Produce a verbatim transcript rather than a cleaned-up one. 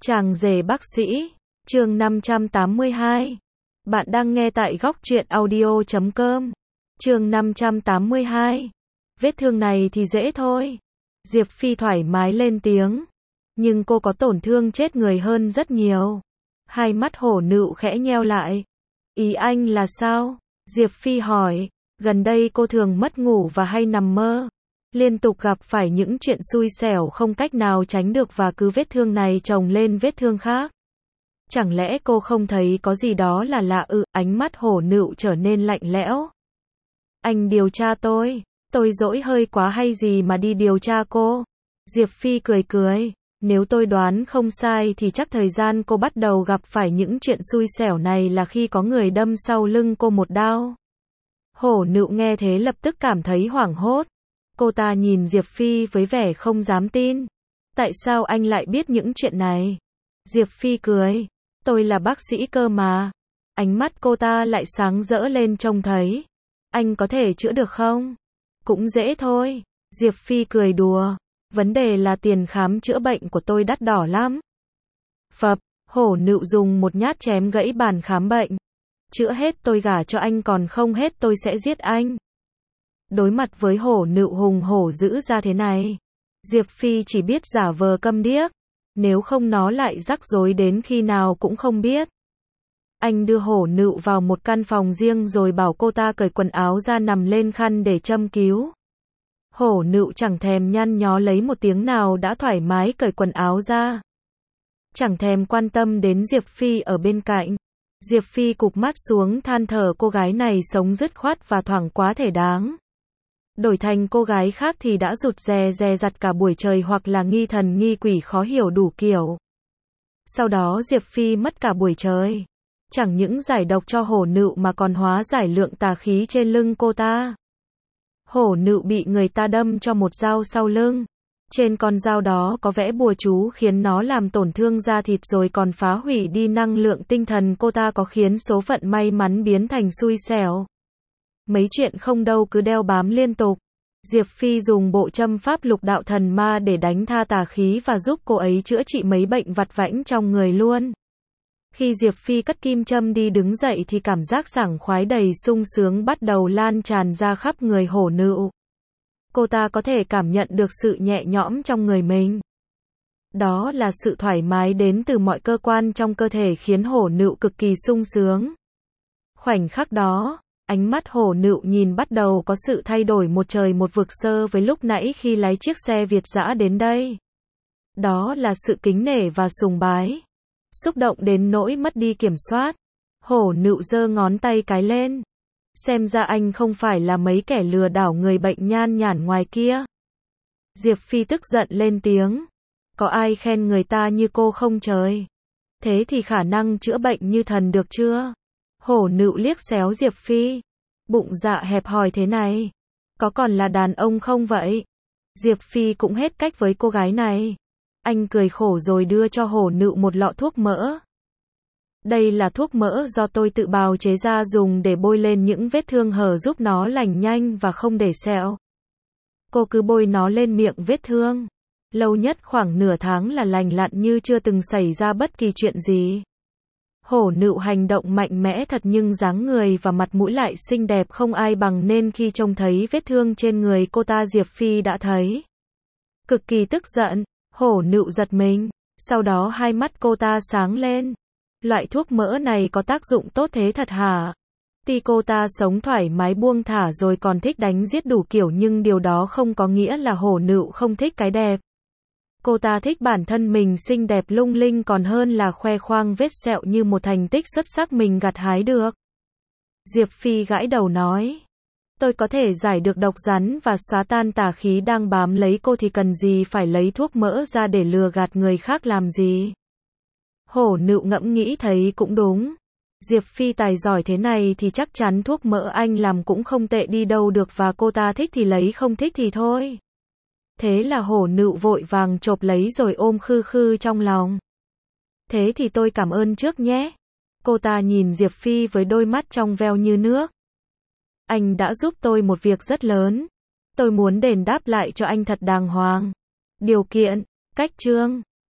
Chàng rể bác sĩ, chương năm trăm tám mươi hai. Bạn đang nghe tại góc truyện audio chấm com. Chương năm trăm tám mươi hai. Vết thương này thì dễ thôi. Diệp Phi thoải mái lên tiếng. Nhưng cô có tổn thương chết người hơn rất nhiều. Hai mắt hổ nựu khẽ nheo lại. Ý anh là sao? Diệp Phi hỏi. Gần đây cô thường mất ngủ và hay nằm mơ. Liên tục gặp phải những chuyện xui xẻo không cách nào tránh được và cứ vết thương này chồng lên vết thương khác. Chẳng lẽ cô không thấy có gì đó là lạ ư? Ánh mắt hổ nựu trở nên lạnh lẽo. Anh điều tra tôi, tôi dỗi hơi quá hay gì mà đi điều tra cô? Diệp Phi cười cười, nếu tôi đoán không sai thì chắc thời gian cô bắt đầu gặp phải những chuyện xui xẻo này là khi có người đâm sau lưng cô một đao. Hổ nựu nghe thế lập tức cảm thấy hoảng hốt. Cô ta nhìn Diệp Phi với vẻ không dám tin. Tại sao anh lại biết những chuyện này? Diệp Phi cười. Tôi là bác sĩ cơ mà. Ánh mắt cô ta lại sáng rỡ lên trông thấy. Anh có thể chữa được không? Cũng dễ thôi. Diệp Phi cười đùa. Vấn đề là tiền khám chữa bệnh của tôi đắt đỏ lắm. Phập, hổ nựu dùng một nhát chém gãy bàn khám bệnh. Chữa hết tôi gả cho anh, còn không hết tôi sẽ giết anh. Đối mặt với hổ nựu hùng hổ dữ ra thế này, Diệp Phi chỉ biết giả vờ câm điếc, nếu không nó lại rắc rối đến khi nào cũng không biết. Anh đưa hổ nựu vào một căn phòng riêng rồi bảo cô ta cởi quần áo ra nằm lên khăn để châm cứu. Hổ nựu chẳng thèm nhăn nhó lấy một tiếng nào đã thoải mái cởi quần áo ra. Chẳng thèm quan tâm đến Diệp Phi ở bên cạnh. Diệp Phi cụp mắt xuống than thở, cô gái này sống dứt khoát và thoảng quá thể đáng. Đổi thành cô gái khác thì đã rụt rè dè dặt cả buổi trời hoặc là nghi thần nghi quỷ khó hiểu đủ kiểu. Sau đó Diệp Phi mất cả buổi trời. Chẳng những giải độc cho hổ nựu mà còn hóa giải lượng tà khí trên lưng cô ta. Hổ nựu bị người ta đâm cho một dao sau lưng. Trên con dao đó có vẽ bùa chú khiến nó làm tổn thương da thịt rồi còn phá hủy đi năng lượng tinh thần cô ta, có khiến số phận may mắn biến thành xui xẻo. Mấy chuyện không đâu cứ đeo bám liên tục. Diệp Phi dùng bộ châm pháp lục đạo thần ma để đánh tha tà khí và giúp cô ấy chữa trị mấy bệnh vặt vãnh trong người luôn. Khi Diệp Phi cất kim châm đi đứng dậy thì cảm giác sảng khoái đầy sung sướng bắt đầu lan tràn ra khắp người hổ nựu. Cô ta có thể cảm nhận được sự nhẹ nhõm trong người mình. Đó là sự thoải mái đến từ mọi cơ quan trong cơ thể khiến hổ nựu cực kỳ sung sướng. Khoảnh khắc đó, ánh mắt hổ nựu nhìn bắt đầu có sự thay đổi một trời một vực so với lúc nãy khi lái chiếc xe Việt dã đến đây. Đó là sự kính nể và sùng bái. Xúc động đến nỗi mất đi kiểm soát. Hổ nựu giơ ngón tay cái lên. Xem ra anh không phải là mấy kẻ lừa đảo người bệnh nhan nhản ngoài kia. Diệp Phi tức giận lên tiếng. Có ai khen người ta như cô không trời? Thế thì khả năng chữa bệnh như thần được chưa? Hổ nựu liếc xéo Diệp Phi. Bụng dạ hẹp hòi thế này. Có còn là đàn ông không vậy? Diệp Phi cũng hết cách với cô gái này. Anh cười khổ rồi đưa cho hổ nựu một lọ thuốc mỡ. Đây là thuốc mỡ do tôi tự bào chế ra, dùng để bôi lên những vết thương hở giúp nó lành nhanh và không để sẹo. Cô cứ bôi nó lên miệng vết thương. Lâu nhất khoảng nửa tháng là lành lặn như chưa từng xảy ra bất kỳ chuyện gì. Hổ nựu hành động mạnh mẽ thật nhưng dáng người và mặt mũi lại xinh đẹp không ai bằng, nên khi trông thấy vết thương trên người cô ta Diệp Phi đã thấy cực kỳ tức giận. Hổ nựu giật mình. Sau đó hai mắt cô ta sáng lên. Loại thuốc mỡ này có tác dụng tốt thế thật hả? Tuy cô ta sống thoải mái buông thả rồi còn thích đánh giết đủ kiểu, nhưng điều đó không có nghĩa là hổ nựu không thích cái đẹp. Cô ta thích bản thân mình xinh đẹp lung linh còn hơn là khoe khoang vết sẹo như một thành tích xuất sắc mình gặt hái được. Diệp Phi gãi đầu nói. Tôi có thể giải được độc rắn và xóa tan tà khí đang bám lấy cô thì cần gì phải lấy thuốc mỡ ra để lừa gạt người khác làm gì? Hổ nựu ngẫm nghĩ thấy cũng đúng. Diệp Phi tài giỏi thế này thì chắc chắn thuốc mỡ anh làm cũng không tệ đi đâu được, và cô ta thích thì lấy, không thích thì thôi. Thế là hổ nựu vội vàng chộp lấy rồi ôm khư khư trong lòng. Thế thì tôi cảm ơn trước nhé. Cô ta nhìn Diệp Phi với đôi mắt trong veo như nước. Anh đã giúp tôi một việc rất lớn. Tôi muốn đền đáp lại cho anh thật đàng hoàng. Điều kiện, cách chương.